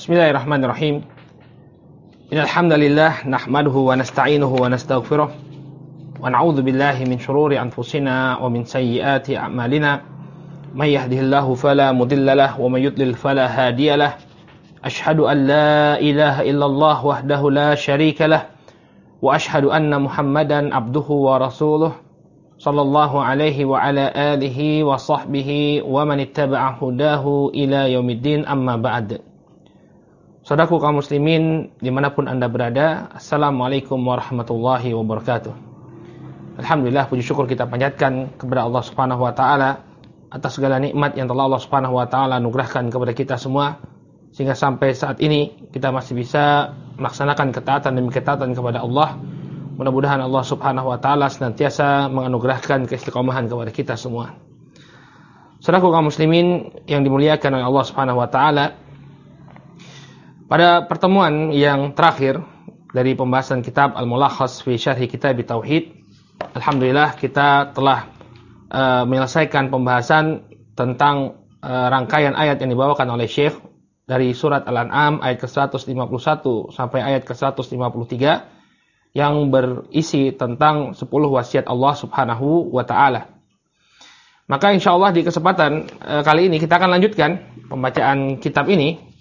Bismillahirrahmanirrahim. Innal hamdalillah nahmaduhu wa nasta'inuhu wa nastaghfiruh wa na'udzu billahi min shururi anfusina wa min sayyiati a'malina. May yahdihillahu fala mudilla lahu wa may yudlil fala hadiya lahu. Asyhadu an la ilaha illallah wahdahu la syarika lahu wa asyhadu anna Muhammadan abduhu wa rasuluh sallallahu alaihi wa ala alihi wa sahbihi wa man ittaba'a hudahu ila yaumiddin, amma ba'd. Saudaraku kaum muslimin dimanapun anda berada, Assalamualaikum warahmatullahi wabarakatuh. Alhamdulillah, puji syukur kita panjatkan kepada Allah subhanahu wa ta'ala atas segala nikmat yang telah Allah subhanahu wa ta'ala anugerahkan kepada kita semua, sehingga sampai saat ini kita masih bisa melaksanakan ketaatan demi ketaatan kepada Allah. Mudah-mudahan Allah subhanahu wa ta'ala senantiasa menganugerahkan keistiqomahan kepada kita semua. Saudaraku kaum muslimin yang dimuliakan oleh Allah subhanahu wa ta'ala, pada pertemuan yang terakhir dari pembahasan kitab Al-Mulakhas fi Syarhi Kitab Tauhid, alhamdulillah kita telah menyelesaikan pembahasan tentang rangkaian ayat yang dibawakan oleh Syekh dari surat Al-An'am ayat ke-151 sampai ayat ke-153 yang berisi tentang 10 wasiat Allah Subhanahu wa taala. Maka insyaallah di kesempatan kali ini kita akan lanjutkan pembacaan kitab ini.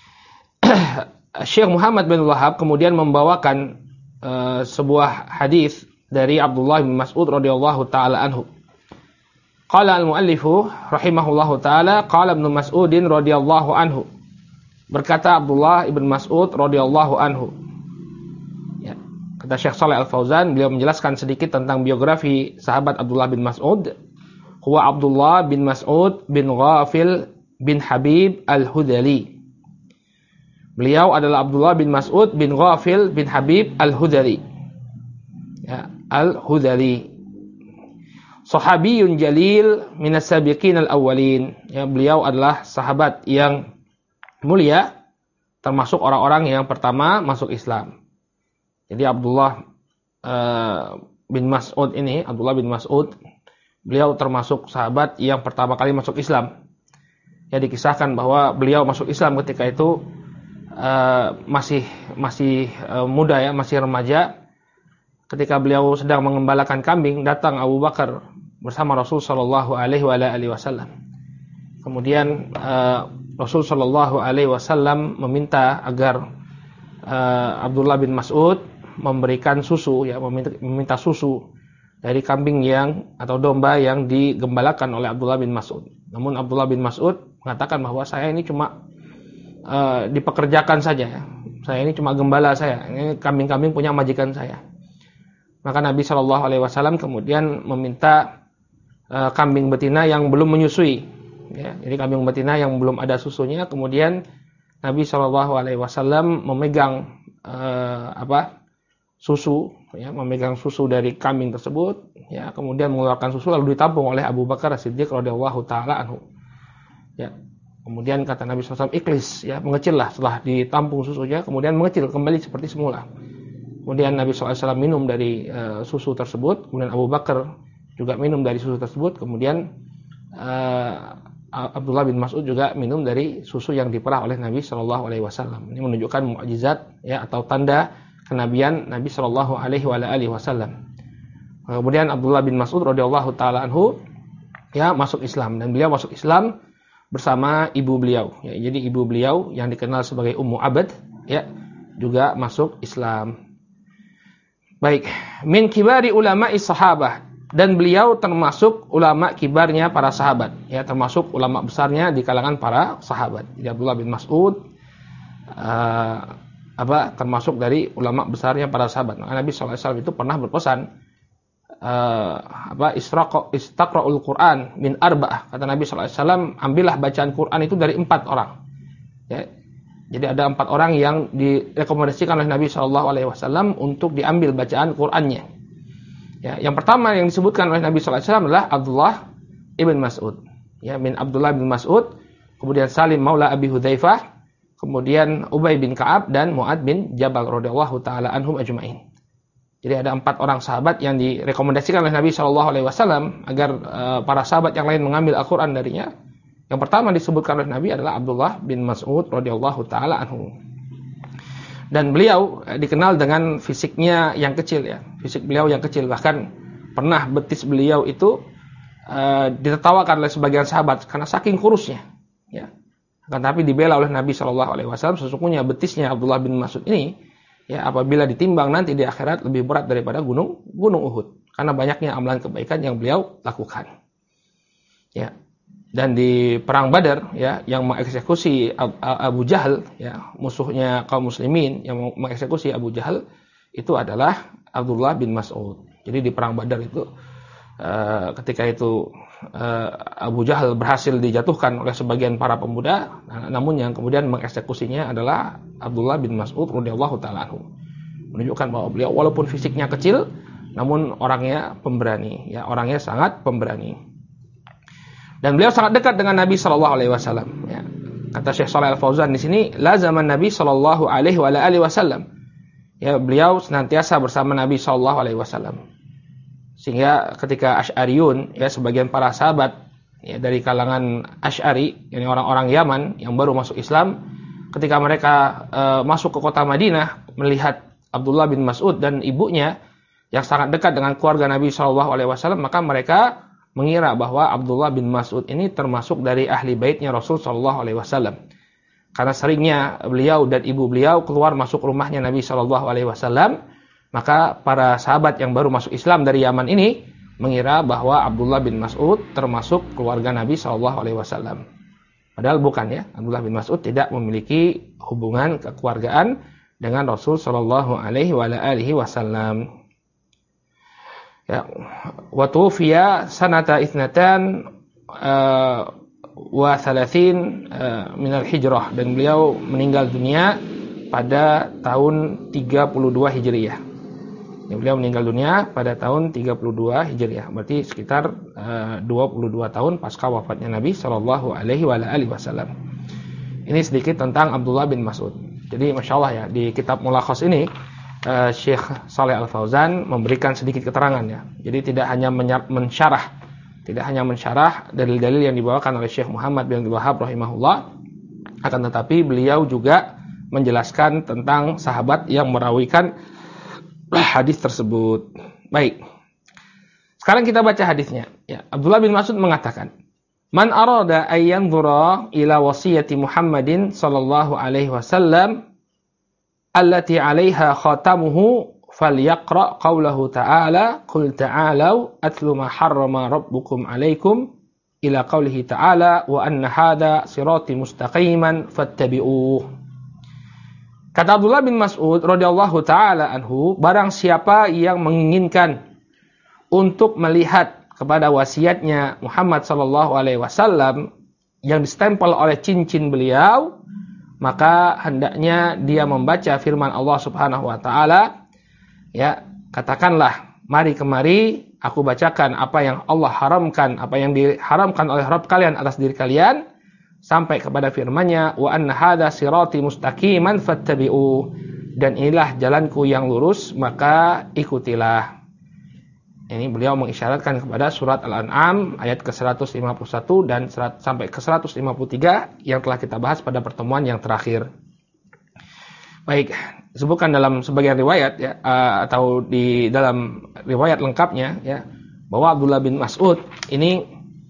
Syekh Muhammad bin Wahab kemudian membawakan sebuah hadis dari Abdullah bin Mas'ud radhiyallahu taala anhu. Qala al-muallifu rahimahullahu taala, qala Ibnu Mas'udin radhiyallahu anhu. Berkata Abdullah bin Mas'ud radhiyallahu anhu. Ya, kata Syekh Shalih Al-Fauzan, beliau menjelaskan sedikit tentang biografi sahabat Abdullah bin Mas'ud. Huwa Abdullah bin Mas'ud bin Ghafil bin Habib Al-Hudhali. Beliau adalah Abdullah bin Mas'ud bin Ghafil bin Habib Al-Hudhali. Ya, Al-Hudhali. Sahabiyun jalil minas sabiqin al-awwalin. Ya, beliau adalah sahabat yang mulia, termasuk orang-orang yang pertama masuk Islam. Jadi Abdullah bin Mas'ud ini, Abdullah bin Mas'ud, beliau termasuk sahabat yang pertama kali masuk Islam. Ya, dikisahkan bahwa beliau masuk Islam ketika itu masih muda, ya, masih remaja. Ketika beliau sedang mengembalakan kambing, datang Abu Bakar bersama Rasul sallallahu alaihi wasallam. Kemudian Rasul sallallahu alaihi wasallam meminta agar Abdullah bin Mas'ud memberikan susu, ya, meminta susu dari kambing yang atau domba yang digembalakan oleh Abdullah bin Mas'ud. Namun Abdullah bin Mas'ud mengatakan bahwa saya ini cuma dipekerjakan saja, ya. Saya ini cuma gembala saya. Ini kambing-kambing punya majikan saya. Maka Nabi Shallallahu Alaihi Wasallam kemudian meminta kambing betina yang belum menyusui. Ya, jadi kambing betina yang belum ada susunya. Kemudian Nabi Shallallahu Alaihi Wasallam memegang susu, ya, memegang susu dari kambing tersebut. Ya, kemudian mengeluarkan susu lalu ditampung oleh Abu Bakar As-Siddiq radhiyallahu taala anhu. Ya. Kemudian kata Nabi SAW, ikhlis, ya, mengecillah setelah ditampung susunya, kemudian mengecil kembali seperti semula. Kemudian Nabi SAW minum dari susu tersebut, kemudian Abu Bakar juga minum dari susu tersebut, kemudian Abdullah bin Mas'ud juga minum dari susu yang diperah oleh Nabi SAW. Ini menunjukkan mukjizat, ya, atau tanda kenabian Nabi SAW. Kemudian Abdullah bin Mas'ud radhiyallahu taala anhu, ya, masuk Islam, dan beliau masuk Islam bersama ibu beliau, ya. Jadi ibu beliau yang dikenal sebagai Ummu Abad, ya, juga masuk Islam. Baik, min kibari ulama'i sahabah, dan beliau termasuk ulama kibarnya para sahabat, ya, termasuk ulama besarnya di kalangan para sahabat. Jadi Abdullah bin Mas'ud termasuk dari ulama besarnya para sahabat. Nah, Nabi SAW itu pernah berpesan, istaqra'ul Qur'an min arba'ah. Kata Nabi SAW, ambillah bacaan Quran itu dari 4 orang. Ya. Jadi ada 4 orang yang direkomendasikan oleh Nabi SAW untuk diambil bacaan Qurannya. Ya, yang pertama yang disebutkan oleh Nabi SAW adalah Abdullah ibn Mas'ud. Ya, min Abdullah bin Mas'ud, kemudian Salim maula Abi Hudzaifah, kemudian Ubay bin Ka'ab dan Mu'ad bin Jabal radhiyallahu taala anhum ajma'in. Jadi ada 4 orang sahabat yang direkomendasikan oleh Nabi SAW agar para sahabat yang lain mengambil Al-Quran darinya. Yang pertama disebutkan oleh Nabi adalah Abdullah bin Mas'ud radhiyallahu taala anhu. Dan beliau dikenal dengan fisiknya yang kecil ya. Fisik beliau yang kecil, bahkan pernah betis beliau itu ditertawakan oleh sebagian sahabat karena saking kurusnya ya. Akan tapi dibela oleh Nabi SAW, sesungguhnya betisnya Abdullah bin Mas'ud ini ya, apabila ditimbang nanti di akhirat lebih berat daripada gunung Uhud, karena banyaknya amalan kebaikan yang beliau lakukan. Ya. Dan di perang Badar ya, yang mengeksekusi Abu Jahal ya, musuhnya kaum muslimin, yang mengeksekusi Abu Jahal itu adalah Abdullah bin Mas'ud. Jadi di perang Badar itu ketika itu Abu Jahal berhasil dijatuhkan oleh sebagian para pemuda, namun yang kemudian mengeksekusinya adalah Abdullah bin Mas'ud radhiyallahu taala anhu. Menunjukkan bahwa beliau walaupun fisiknya kecil, namun orangnya pemberani, ya, orangnya sangat pemberani. Dan beliau sangat dekat dengan Nabi sallallahu alaihi wasallam, ya. Kata Syekh Shalih Al-Fauzan di sini, lazaman Nabi sallallahu alaihi wasallam. Ya, beliau senantiasa bersama Nabi sallallahu alaihi wasallam. Sehingga ketika Asy'ariyun ya, sebagian para sahabat ya, dari kalangan Asy'ari, yakni orang-orang Yaman yang baru masuk Islam, ketika mereka masuk ke kota Madinah melihat Abdullah bin Mas'ud dan ibunya yang sangat dekat dengan keluarga Nabi SAW, maka mereka mengira bahwa Abdullah bin Mas'ud ini termasuk dari ahli baitnya Rasul SAW. Karena seringnya beliau dan ibu beliau keluar masuk rumahnya Nabi SAW, maka para sahabat yang baru masuk Islam dari Yaman ini mengira bahwa Abdullah bin Mas'ud termasuk keluarga Nabi SAW. Padahal bukan ya, Abdullah bin Mas'ud tidak memiliki hubungan kekeluargaan dengan Rasul sallallahu alaihi wasallam. Ya, wa tufiya sanata ithnatan wa thalathin min al-hijrah, dan beliau meninggal dunia pada tahun 32 Hijriah. Ya, beliau meninggal dunia pada tahun 32 Hijriah, berarti sekitar 22 tahun pasca wafatnya Nabi sallallahu alaihi wasallam. Ini sedikit tentang Abdullah bin Mas'ud. Jadi Masya Allah ya, di kitab Mulakhas ini Syekh Shalih Al-Fauzan memberikan sedikit keterangan ya. Jadi tidak hanya mensyarah dalil-dalil yang dibawakan oleh Syekh Muhammad bin Abdul Wahhab rahimahullah, akan tetapi beliau juga menjelaskan tentang sahabat yang merawikan hadis tersebut. Baik. Sekarang kita baca hadisnya. Ya, Abdullah bin Mas'ud mengatakan, "Man arada ay yanzura ila wasiyati Muhammadin sallallahu alaihi wasallam allati 'alaiha khatamuhu falyaqra qawlahu ta'ala qul ta'alu atlu ma harrama rabbukum 'alaikum ila qawlihi ta'ala wa anna hadha sirati mustaqiman fattabi'uh." Kata Abdullah bin Mas'ud radhiyallahu taala anhu, barang siapa yang menginginkan untuk melihat kepada wasiatnya Muhammad sallallahu alaihi wasallam yang distempel oleh cincin beliau, maka hendaknya dia membaca firman Allah Subhanahu wa taala, ya, katakanlah, mari kemari aku bacakan apa yang Allah haramkan, apa yang diharamkan oleh Rabb kalian atas diri kalian, sampai kepada firman-Nya, wa anna hadza sirati mustaqiman fattabi'u, dan inilah jalanku yang lurus, maka ikutilah. Ini beliau mengisyaratkan kepada surat Al-An'am ayat ke-151 dan sampai ke-153 yang telah kita bahas pada pertemuan yang terakhir. Baik, disebutkan dalam sebagian riwayat ya, atau di dalam riwayat lengkapnya ya, bahwa Abdullah bin Mas'ud ini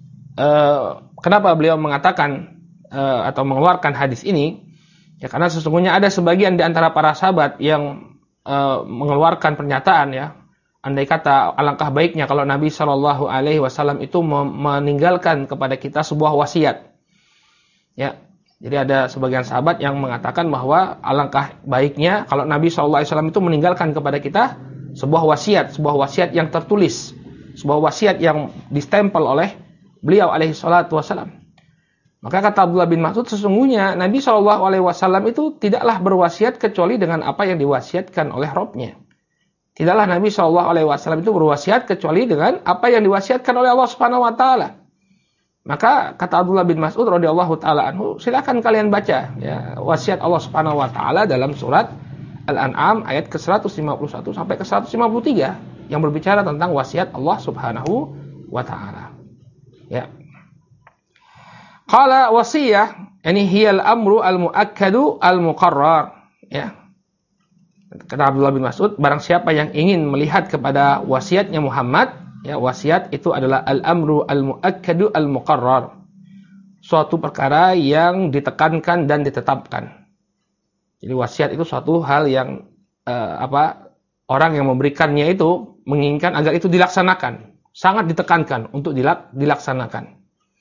kenapa beliau mengatakan atau mengeluarkan hadis ini, ya karena sesungguhnya ada sebagian di antara para sahabat yang mengeluarkan pernyataan ya, andai kata alangkah baiknya kalau Nabi Shallallahu Alaihi Wasallam itu meninggalkan kepada kita sebuah wasiat. Ya, jadi ada sebagian sahabat yang mengatakan bahwa alangkah baiknya kalau Nabi Shallallahu Alaihi Wasallam itu meninggalkan kepada kita sebuah wasiat yang tertulis, sebuah wasiat yang distempel oleh beliau alaihi salatu wasallam. Maka kata Abdullah bin Mas'ud, sesungguhnya Nabi Shallallahu Alaihi Wasallam itu tidaklah berwasiat kecuali dengan apa yang diwasiatkan oleh Rabb-Nya. Tidaklah Nabi Shallallahu Alaihi Wasallam itu berwasiat kecuali dengan apa yang diwasiatkan oleh Allah Subhanahu Wa Taala. Maka kata Abdullah bin Mas'ud radhiyallahu taala anhu, silakan kalian baca ya, wasiat Allah Subhanahu Wa Taala dalam surat Al-An'am ayat ke-151 sampai ke-153 yang berbicara tentang wasiat Allah Subhanahu Wa Taala. Ya. Qala wasiyah, ini hiya al-amru al-muakkadu al-muqarrar. Ya. Kata Abdullah bin Mas'ud, barang siapa yang ingin melihat kepada wasiatnya Muhammad, ya, wasiat itu adalah al-amru al-muakkadu al-muqarrar. Suatu perkara yang ditekankan dan ditetapkan. Jadi wasiat itu suatu hal yang orang yang memberikannya itu menginginkan agar itu dilaksanakan, sangat ditekankan untuk dilaksanakan.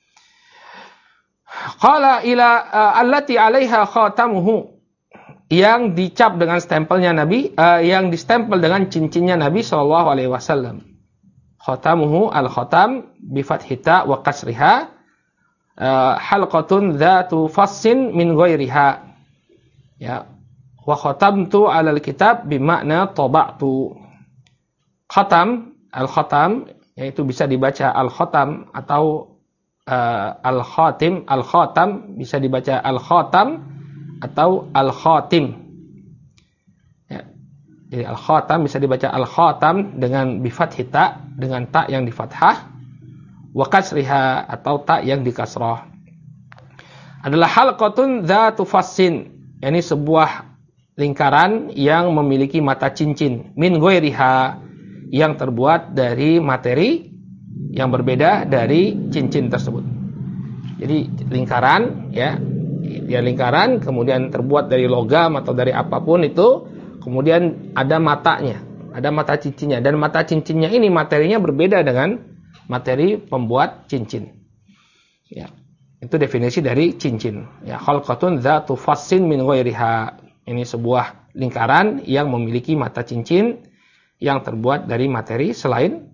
Qala ila allati 'alaiha khatamuhu, yang dicap dengan stempelnya Nabi, yang distempel dengan cincinnya Nabi sallallahu alaihi wasallam. Khatamuhu al-khatam bi fathi ta wa kasriha, halqatun dzatu fassin min ghairiha. Ya. Wa khatamtu 'alal kitab bi makna taba'tu. Khatam, al-khatam yaitu bisa dibaca al-khatam atau al-khatim, al-khatam bisa dibaca al-khatam atau al-khatim. Ya. Jadi al-khatam bisa dibaca al-khatam dengan bi fathi ta, dengan ta yang di fathah, wa kasriha atau ta yang di kasrah. Adalah halqatun dzatu fassin, yakni sebuah lingkaran yang memiliki mata cincin, min ghairiha, yang terbuat dari materi yang berbeda dari cincin tersebut. Jadi lingkaran, ya, dia lingkaran kemudian terbuat dari logam atau dari apapun itu, kemudian ada matanya, ada mata cincinnya, dan mata cincinnya ini materinya berbeda dengan materi pembuat cincin. Ya, itu definisi dari cincin. Ya, khalqatun dzatu fassin min ghairiha. Ini sebuah lingkaran yang memiliki mata cincin yang terbuat dari materi selain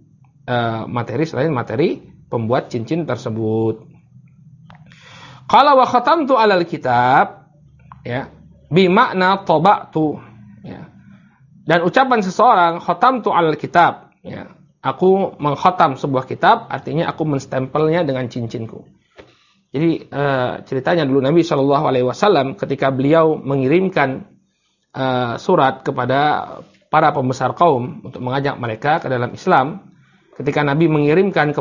materi pembuat cincin tersebut. Qala wa khatamtu 'alal kitab, ya, bi makna taba'tu, ya. Dan ucapan seseorang khatamtu 'alal kitab, ya, aku mengkhatam sebuah kitab, artinya aku menstempelnya dengan cincinku. Jadi ceritanya dulu Nabi Shallallahu Alaihi Wasallam ketika beliau mengirimkan surat kepada para pembesar kaum untuk mengajak mereka ke dalam Islam, ketika Nabi mengirimkan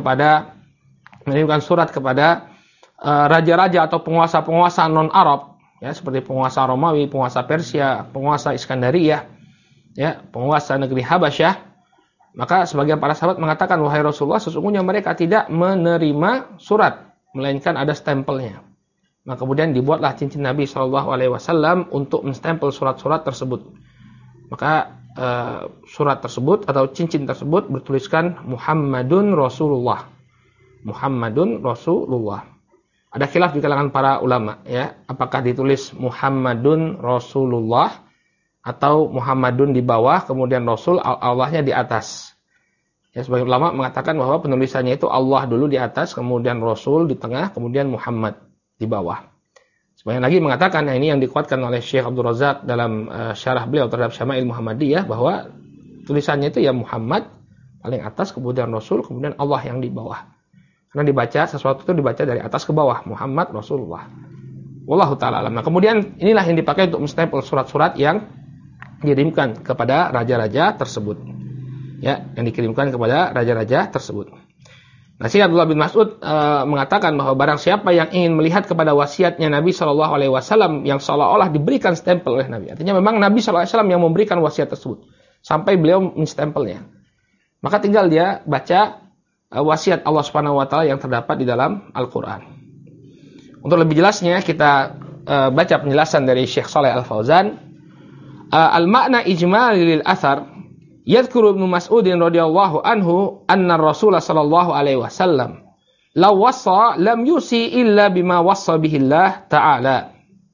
surat kepada raja-raja atau penguasa-penguasa non-Arab, ya, seperti penguasa Romawi, penguasa Persia, penguasa Iskandariyah, ya, penguasa negeri Habasyah, maka sebagian para sahabat mengatakan, wahai Rasulullah, sesungguhnya mereka tidak menerima surat, melainkan ada stempelnya. Maka kemudian dibuatlah cincin Nabi Shallallahu Alaihi Wasallam untuk menstempel surat-surat tersebut. Maka surat tersebut atau cincin tersebut bertuliskan Muhammadun Rasulullah. Muhammadun Rasulullah. Ada khilaf di kalangan para ulama, ya, apakah ditulis Muhammadun Rasulullah atau Muhammadun di bawah, kemudian Rasul Allahnya di atas. Ya, sebagian ulama mengatakan bahwa penulisannya itu Allah dulu di atas, kemudian Rasul di tengah, kemudian Muhammad di bawah. Sebagian lagi mengatakan, nah ini yang dikuatkan oleh Syekh Abdul Razak dalam syarah beliau terhadap Syama'il Muhammadiyah, bahwa tulisannya itu ya Muhammad paling atas, kemudian Rasul, kemudian Allah yang di bawah. Karena dibaca, sesuatu itu dibaca dari atas ke bawah, Muhammad Rasulullah. Wallahu ta'ala alam. Nah, kemudian inilah yang dipakai untuk menstempel surat-surat yang dikirimkan kepada raja-raja tersebut. Ya, yang dikirimkan kepada raja-raja tersebut. Nah, Syekh Abdullah bin Mas'ud mengatakan bahwa barang siapa yang ingin melihat kepada wasiatnya Nabi Shallallahu Alaihi Wasallam yang seolah-olah diberikan stempel oleh Nabi, artinya memang Nabi Shallallahu Alaihi Wasallam yang memberikan wasiat tersebut sampai beliau menstempelnya, maka tinggal dia baca wasiat Allah Subhanahu Wa Taala yang terdapat di dalam Al-Quran. Untuk lebih jelasnya kita baca penjelasan dari Syekh Shalih Al Fauzan. Al-makna ijmali lil athar. Yadhkuru Ibnu Mas'ud radhiyallahu anhu anna Rasulullah sallallahu alaihi wasallam law wassa lam yusi illa bima wassa bihi Allah ta'ala.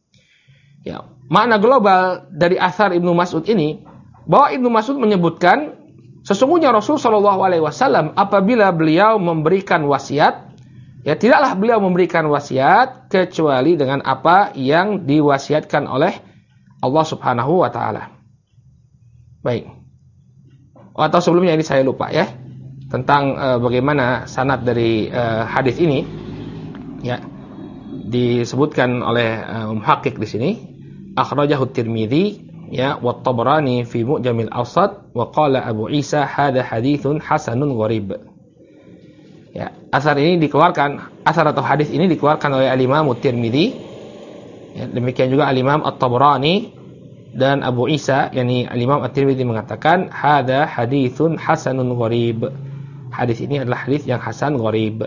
Ya, makna global dari athar Ibnu Mas'ud ini bahwa Ibnu Mas'ud menyebutkan sesungguhnya Rasul sallallahu alaihi wasallam apabila beliau memberikan wasiat, ya tidaklah beliau memberikan wasiat kecuali dengan apa yang diwasiatkan oleh Allah Subhanahu wa taala. Baik. Atau sebelumnya ini saya lupa, ya, tentang bagaimana sanad dari hadis ini, ya, disebutkan oleh muhaqqiq di sini, akhrajahu Tirmidzi, ya, wa Tabrani fi Mu'jamil Awsat, wa qala Abu Isa hadza haditsun hasanun gharib. Ya, asar atau hadis ini dikeluarkan oleh Al-Imam At-Tirmidzi. Ya, demikian juga Al-Imam At-Tabrani dan Abu Isa, yakni Al-Imam At-Tirmidzi mengatakan hadza haditsun hasanun gharib. Hadis ini adalah hadis yang hasan gharib.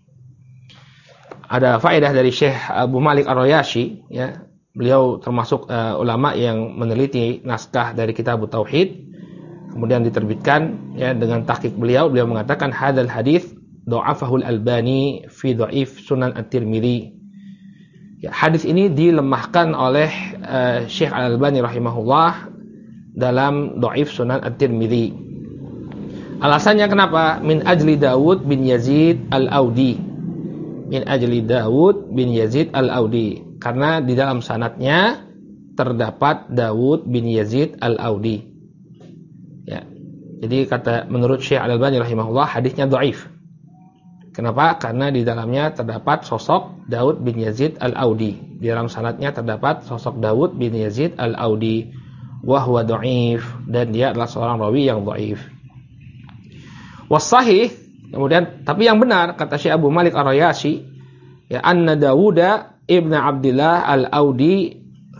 Ada faedah dari Syekh Abu Malik Ar-Rayashi, ya. Beliau termasuk ulama yang meneliti naskah dari Kitab Tauhid, kemudian diterbitkan ya dengan tahqiq beliau mengatakan hadzal hadis dha'afahu Al-Albani fi dha'if Sunan At-Tirmidzi. Ya, hadis ini dilemahkan oleh Syekh Al-Albani rahimahullah dalam dha'if Sunan At-Tirmidzi. Alasannya kenapa? Min ajli Dawud bin Yazid Al-Audi. Min ajli Dawud bin Yazid Al-Audi. Karena di dalam sanadnya terdapat Dawud bin Yazid Al-Audi. Ya. Jadi menurut Syekh Al-Albani rahimahullah hadisnya dhaif. Kenapa? Karena di dalamnya terdapat sosok Dawud bin Yazid Al-Audi. Di dalam sanadnya terdapat sosok Dawud bin Yazid Al-Audi. Wa huwa dhaif, dan dia adalah seorang rawi yang dhaif. Wasahih, kemudian tapi yang benar kata Syekh Abu Malik Ar-Rayashi, ya anna Dawuda Ibn Abdullah Al-Audi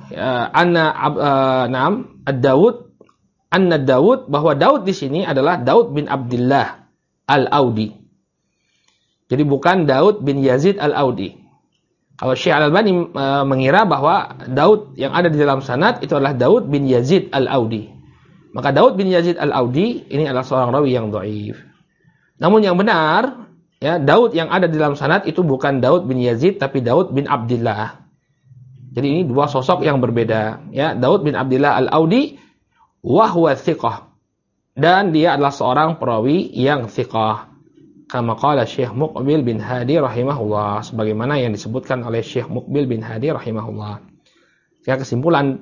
Dawud bahwa Daud di sini adalah Daud bin Abdullah Al-Audi. Jadi bukan Daud bin Yazid Al-Audi. Kalau Syekh Al-Albani mengira bahwa Daud yang ada di dalam sanad itu adalah Daud bin Yazid Al-Audi. Maka Daud bin Yazid Al-Audi ini adalah seorang rawi yang dhaif. Namun yang benar, ya, Daud yang ada di dalam sanad itu bukan Daud bin Yazid tapi Daud bin Abdullah. Jadi ini dua sosok yang berbeda, ya. Daud bin Abdullah Al-Audi wa huwa thiqah, dan dia adalah seorang perawi yang thiqah. Kama qala Syekh Muqbil bin Hadi rahimahullah, sebagaimana yang disebutkan oleh Syekh Muqbil bin Hadi rahimahullah. Ya, kesimpulan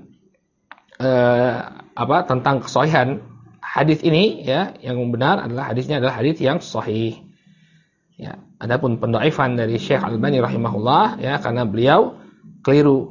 tentang kesahihan hadis ini, ya, yang benar adalah hadisnya adalah hadis yang sahih. Ya, adapun pendhaifan dari Syekh Al-Albani rahimahullah, ya, karena beliau keliru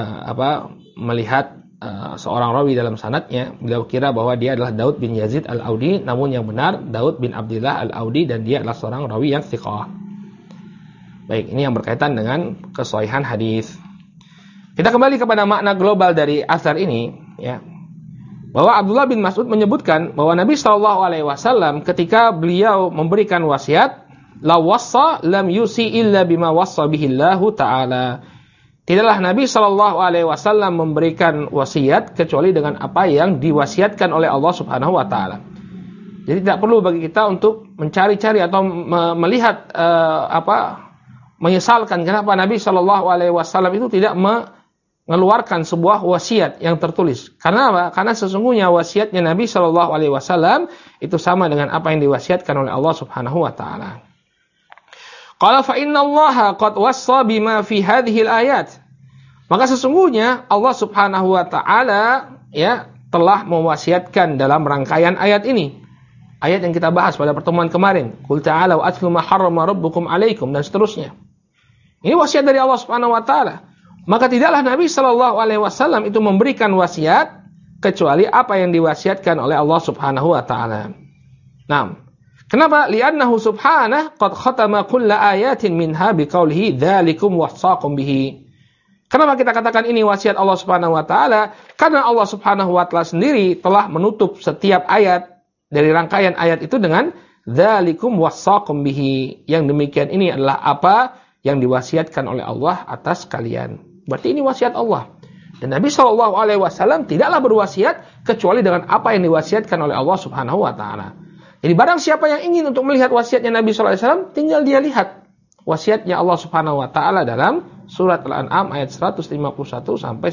melihat seorang rawi dalam sanadnya. Beliau kira bahwa dia adalah Daud bin Yazid Al-Audi, namun yang benar Daud bin Abdullah Al-Audi, dan dia adalah seorang rawi yang thiqah. Baik, ini yang berkaitan dengan kesahihan hadis. Kita kembali kepada makna global dari asar ini, ya. Bahwa Abdullah bin Mas'ud menyebutkan bahwa Nabi SAW ketika beliau memberikan wasiat, la wassa lam yusi illa bima wassa bihillahu ta'ala. Tidaklah Nabi SAW memberikan wasiat kecuali dengan apa yang diwasiatkan oleh Allah Subhanahu wa taala. Jadi tidak perlu bagi kita untuk mencari-cari atau melihat menyesalkan kenapa Nabi SAW itu tidak mengeluarkan sebuah wasiat yang tertulis. Karena apa? Karena sesungguhnya wasiatnya Nabi SAW itu sama dengan apa yang diwasiatkan oleh Allah Subhanahu wa taala. Qala fa inna Allah qad wassa bima fi hadhihi al-ayat. Maka sesungguhnya Allah Subhanahu wa taala, ya, telah mewasiatkan dalam rangkaian ayat ini. Ayat yang kita bahas pada pertemuan kemarin, qul ta'alu atlu ma harrama rabbukum 'alaikum, dan seterusnya. Ini wasiat dari Allah Subhanahu wa taala. Maka tidaklah Nabi sallallahu alaihi wasallam itu memberikan wasiat kecuali apa yang diwasiatkan oleh Allah Subhanahu wa taala. Nah, kenapa? Li'annahu subhanahu qad khatama kulla ayatin minha biqaulihi dzalikum wassaqum bihi. Kenapa kita katakan ini wasiat Allah Subhanahu wa taala? Karena Allah Subhanahu wa taala sendiri telah menutup setiap ayat dari rangkaian ayat itu dengan dzalikum wassaqum bihi. Yang demikian ini adalah apa yang diwasiatkan oleh Allah atas kalian. Berarti ini wasiat Allah. Dan Nabi SAW tidaklah berwasiat kecuali dengan apa yang diwasiatkan oleh Allah Subhanahu wa taala. Jadi barang siapa yang ingin untuk melihat wasiatnya Nabi SAW, tinggal dia lihat wasiatnya Allah Subhanahu wa taala dalam surat Al-An'am ayat 151 sampai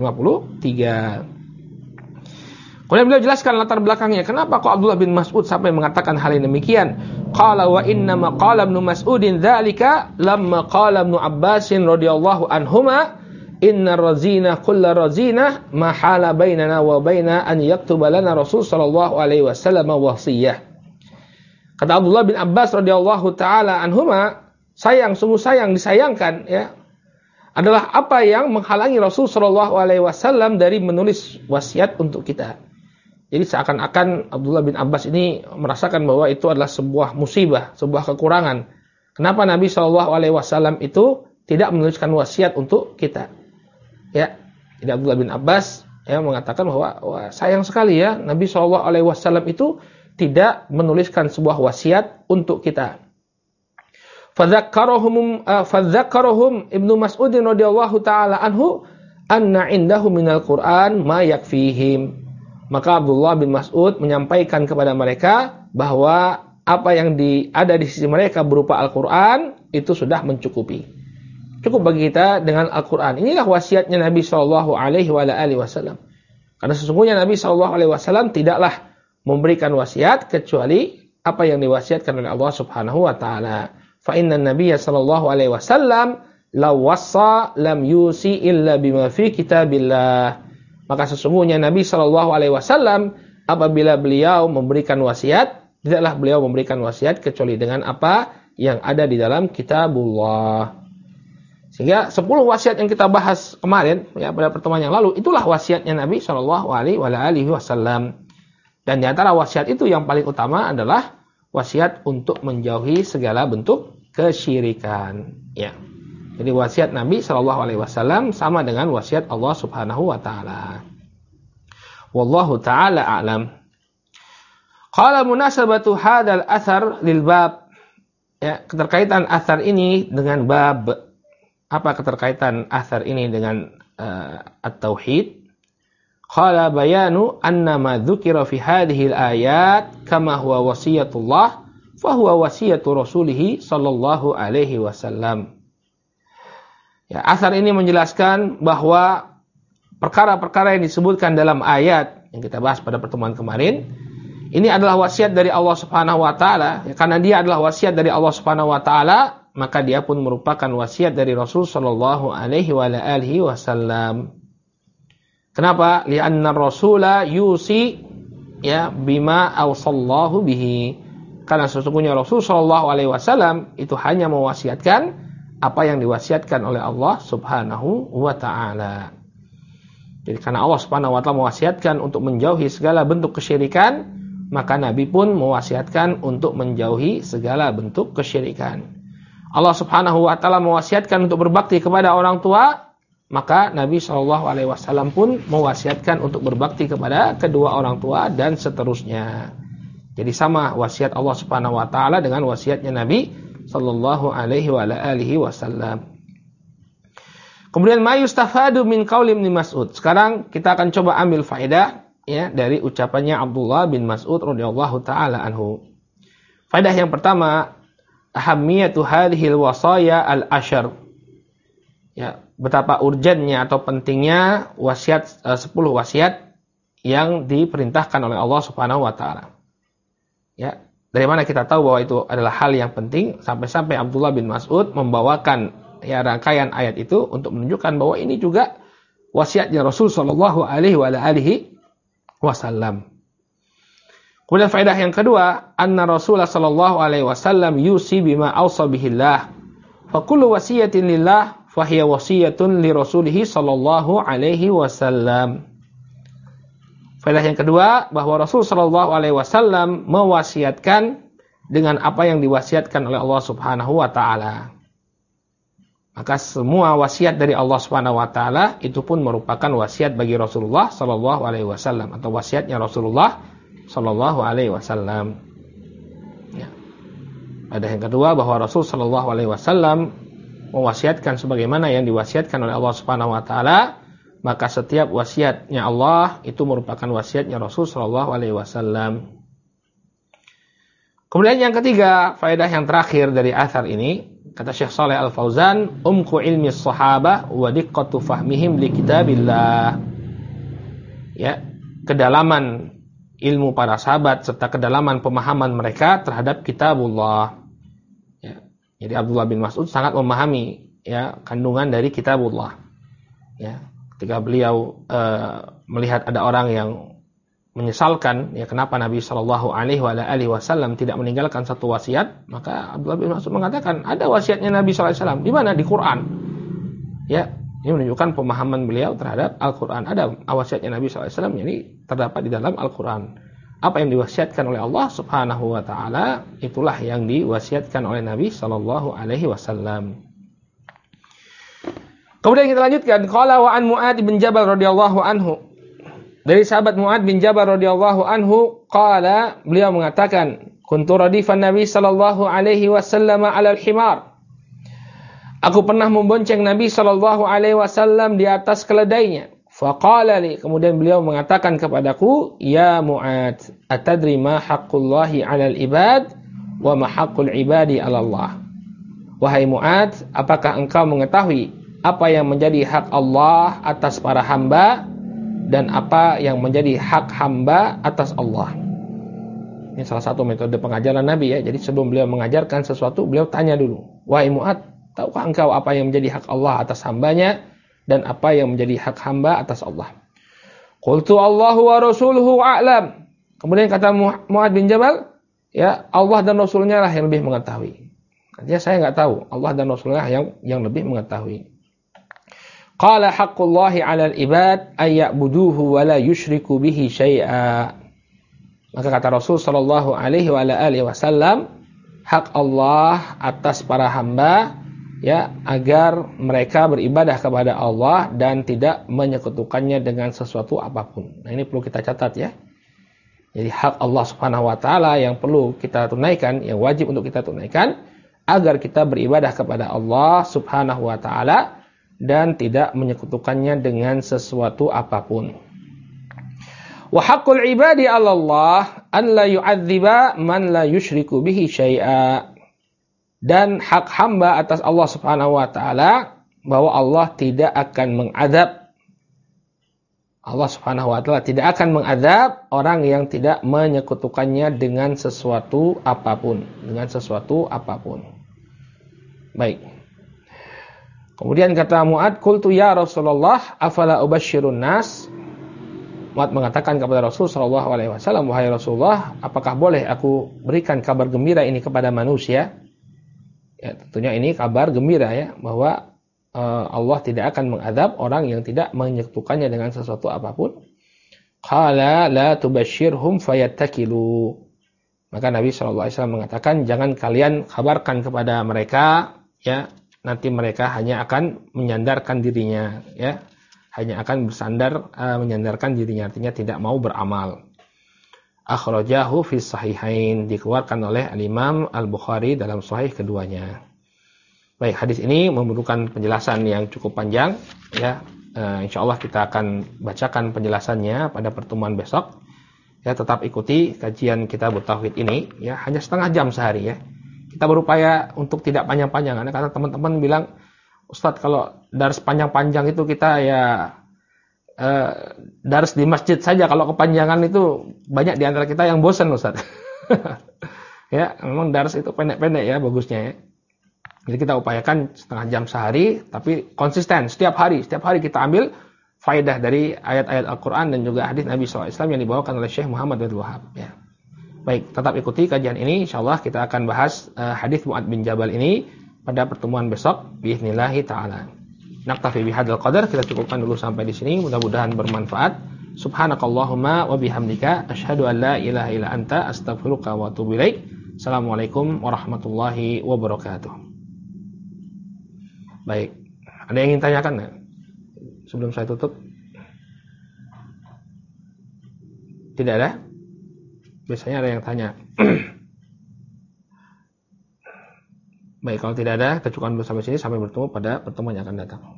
153. Kemudian beliau jelaskan latar belakangnya, kenapa kok Abdullah bin Mas'ud sampai mengatakan hal yang demikian. Qala wa inna ma qala Ibnu Mas'udin dzalika lamma qala Ibnu Abbasin radhiyallahu anhuma inna razina kulla razina ma hala bainana wa baina an yaktuba lana Rasul sallallahu alaihi wasallam wasiyah. Kata Abdullah bin Abbas radhiyallahu taala anhuma, sungguh sayang, disayangkan, ya, adalah apa yang menghalangi Rasul sallallahu alaihi wasallam dari menulis wasiat untuk kita. Jadi seakan-akan Abdullah bin Abbas ini merasakan bahwa itu adalah sebuah musibah, sebuah kekurangan Kenapa Nabi Shallallahu Alaihi Wasallam itu tidak menuliskan wasiat untuk kita? Ya, jadi Abdullah bin Abbas mengatakan bahwa sayang sekali ya Nabi Shallallahu Alaihi Wasallam itu tidak menuliskan sebuah wasiat untuk kita. Fadzakkarahum Ibnu Mas'ud radhiyallahu taala anhu anna indahu minal Qur'an ma yakfihim. Maka Abdullah bin Mas'ud menyampaikan kepada mereka bahwa apa yang ada di sisi mereka berupa Al-Qur'an itu sudah mencukupi. Cukup bagi kita dengan Al-Qur'an. Inilah wasiatnya Nabi sallallahu alaihi wasallam. Karena sesungguhnya Nabi sallallahu alaihi wasallam tidaklah memberikan wasiat kecuali apa yang diwasiatkan oleh Allah Subhanahu wa taala. Fa inna Nabiyya sallallahu alaihi wasallam law wassa lam yusi illa bima fi kitabillah. Maka sesungguhnya Nabi sallallahu alaihi wasallam apabila beliau memberikan wasiat, tidaklah beliau memberikan wasiat kecuali dengan apa yang ada di dalam kitabullah. Sehingga 10 wasiat yang kita bahas kemarin pada pertemuan yang lalu, itulah wasiatnya Nabi sallallahu alaihi wasallam. Dan di antara wasiat itu yang paling utama adalah wasiat untuk menjauhi segala bentuk kesyirikan. Ya. Jadi wasiat Nabi Shallallahu Alaihi Wasallam sama dengan wasiat Allah Subhanahu Wa Taala. Wallahu Taala a'lam. Qala munasabatu hadzal athar lil bab. Ya, keterkaitan athar ini dengan bab. Apa keterkaitan athar ini dengan at-tauhid? Qala bayanu anna ma dzukira fi hadhihi al-ayat kama huwa wasiyatullah fa huwa wasiyatu rasulih sallallahu alaihi wasallam. Ya, asar ini menjelaskan bahwa perkara-perkara yang disebutkan dalam ayat yang kita bahas pada pertemuan kemarin, ini adalah wasiat dari Allah Subhanahu wa taala. Ya, karena dia adalah wasiat dari Allah Subhanahu wa taala, maka dia pun merupakan wasiat dari Rasul sallallahu alaihi wasallam. Kenapa? Li'anna rasula yusi bima awsallahu bihi. Karena sesungguhnya Rasul sallallahu alaihi wasallam itu hanya mewasiatkan apa yang diwasiatkan oleh Allah Subhanahu wa taala. Jadi karena Allah Subhanahu wa taala mewasiatkan untuk menjauhi segala bentuk kesyirikan, maka Nabi pun mewasiatkan untuk menjauhi segala bentuk kesyirikan. Allah Subhanahu wa taala mewasiatkan untuk berbakti kepada orang tua, maka Nabi sallallahu alaihi wasallam pun mewasiatkan untuk berbakti kepada kedua orang tua dan seterusnya. Jadi sama wasiat Allah Subhanahu wa taala dengan wasiatnya Nabi sallallahu alaihi wasallam. Kemudian ma yustafadu min qauli Ibnu Mas'ud. Sekarang kita akan coba ambil faedah dari ucapannya Abdullah bin Mas'ud radhiyallahu taala anhu. Faedah yang pertama, ahammiyatu hadhil wasaya al-ashar. Ya, betapa urgennya atau pentingnya wasiat 10 wasiat yang diperintahkan oleh Allah Subhanahu wa taala. Ya, dari mana kita tahu bahwa itu adalah hal yang penting sampai-sampai Abdullah bin Mas'ud membawakan rangkaian ayat itu untuk menunjukkan bahwa ini juga wasiatnya Rasul sallallahu alaihi wasallam. Kemudian faedah yang kedua, anna Rasulullah sallallahu alaihi wasallam yusi bima awsa bihillah. Fa kullu wasiyatin lillah fa hiya wasiyatun li Rasulih sallallahu alaihi wasallam. Faedah yang kedua, bahwa Rasul sallallahu alaihi wasallam mewasiatkan dengan apa yang diwasiatkan oleh Allah Subhanahu wa taala. Maka semua wasiat dari Allah Subhanahu wa taala itu pun merupakan wasiat bagi Rasulullah sallallahu alaihi wasallam atau wasiatnya Rasulullah sallallahu alaihi wasallam. Ya. Faedah yang kedua, bahwa Rasul sallallahu alaihi wasallam mewasiatkan sebagaimana yang diwasiatkan oleh Allah Subhanahu wa taala, maka setiap wasiatnya Allah itu merupakan wasiatnya Rasul sallallahu alaihi wasallam. Kemudian yang ketiga, faedah yang terakhir dari athar ini, kata Syekh Shalih Al-Fauzan, umku ilmi sahabah wa diqqatu fahmihim li kitabillah. Ya, kedalaman ilmu para sahabat serta kedalaman pemahaman mereka terhadap kitabullah. Ya, jadi Abdullah bin Mas'ud sangat memahami kandungan dari kitabullah. Ya, ketika beliau melihat ada orang yang menyesalkan kenapa Nabi Shallallahu Alaihi Wasallam tidak meninggalkan satu wasiat, maka Abdullah bin Mas'ud mengatakan ada wasiatnya Nabi Shallallahu Alaihi Wasallam di mana? Di Quran. Ya, ini menunjukkan pemahaman beliau terhadap Al-Quran. Ada wasiatnya Nabi Shallallahu Alaihi Wasallam, ini terdapat di dalam Al-Quran. Apa yang diwasiatkan oleh Allah Subhanahu wa taala, itulah yang diwasiatkan oleh Nabi sallallahu alaihi wasallam. Kemudian kita lanjutkan, qala wa an Mu'adz bin Jabal radhiyallahu anhu. Dari sahabat Mu'adz bin Jabal radhiyallahu anhu, qala, beliau mengatakan, kuntu radifan Nabi sallallahu alaihi wasallam 'ala al-himar. Aku pernah membonceng Nabi sallallahu alaihi wasallam di atas keledainya. Faqala li, kemudian beliau mengatakan kepadaku, ya Mu'adz, atadri ma haqqullahi 'alal ibad wa ma haqqul ibadi 'ala Allah. Wahai Mu'adz, apakah engkau mengetahui apa yang menjadi hak Allah atas para hamba dan apa yang menjadi hak hamba atas Allah? Ini salah satu metode pengajaran Nabi ya. Jadi sebelum beliau mengajarkan sesuatu, beliau tanya dulu, wahai Mu'adz, tahukah engkau apa yang menjadi hak Allah atas hambanya dan apa yang menjadi hak hamba atas Allah? Qultu Allahu wa rasuluhu a'lam. Kemudian kata Mu'adz bin Jabal, ya Allah dan Rasulnya lah yang lebih mengetahui. Artinya saya enggak tahu, Allah dan Rasulnya yang lebih mengetahui. Qala haqqullahi 'alal ibad ay ya'buduhu wa la yusyriku bihi syai'a. Maka kata Rasul sallallahu alaihi wasallam, hak Allah atas para hamba ya, agar mereka beribadah kepada Allah dan tidak menyekutukannya dengan sesuatu apapun. Nah, ini perlu kita catat ya. Jadi hak Allah Subhanahu wa taala yang perlu kita tunaikan, yang wajib untuk kita tunaikan agar kita beribadah kepada Allah Subhanahu wa taala dan tidak menyekutukannya dengan sesuatu apapun. Wa haqqul ibadi 'ala Allah an la yu'adziba man la yusyriku bihi syai'a. Dan hak hamba atas Allah Subhanahu wa taala bahwa Allah tidak akan mengadab, Allah Subhanahu wa taala tidak akan mengadab orang yang tidak menyekutukannya dengan sesuatu apapun, Baik. Kemudian kata Mu'adz, qultu ya Rasulullah afala ubasyirun nas. Mu'adz mengatakan kepada Rasul sallallahu alaihi wasallam, wahai Rasulullah, apakah boleh aku berikan kabar gembira ini kepada manusia? Ya, tentunya ini kabar gembira ya, bahwa Allah tidak akan mengadab orang yang tidak menyekutukannya dengan sesuatu apapun. Qala la tubasyirhum fayattakilu. Maka Nabi sallallahu alaihi wasallam mengatakan, jangan kalian kabarkan kepada mereka ya, nanti mereka hanya akan menyandarkan dirinya ya, hanya akan bersandar menyandarkan dirinya, artinya tidak mau beramal. Akhrajahu fi sahihain, dikeluarkan oleh al-Imam Al-Bukhari dalam sahih keduanya. Baik, hadis ini memerlukan penjelasan yang cukup panjang ya. Insyaallah kita akan bacakan penjelasannya pada pertemuan besok. Ya, tetap ikuti kajian Kitabut Tauhid ini ya, hanya setengah jam sehari ya. Kita berupaya untuk tidak panjang-panjang karena teman-teman bilang, Ustadz kalau dars panjang-panjang itu kita ya dars di masjid saja, kalau kepanjangan itu banyak di antara kita yang bosan Ustaz. Ya, memang dars itu pendek-pendek ya bagusnya ya. Jadi kita upayakan setengah jam sehari, tapi konsisten setiap hari kita ambil faedah dari ayat-ayat Al-Quran dan juga hadis Nabi SAW yang dibawakan oleh Syekh Muhammad bin Wahab ya. Baik, tetap ikuti kajian ini, insyaallah kita akan bahas hadis Mu'adz bin Jabal ini pada pertemuan besok biiznillahi taala. Naktafi bihadzal qadar, kita cukupkan dulu sampai di sini, mudah-mudahan bermanfaat. Subhanakallahumma wa bihamdika asyhadu an la ilaha illa anta astaghfiruka wa atubu ilaik. Assalamualaikum warahmatullahi wabarakatuh. Baik, ada yang ingin tanyakan enggak sebelum saya tutup? Tidak ada? Biasanya ada yang tanya. Baik, kalau tidak ada, kita cukupkan dulu sampai sini, sampai bertemu pada pertemuan yang akan datang.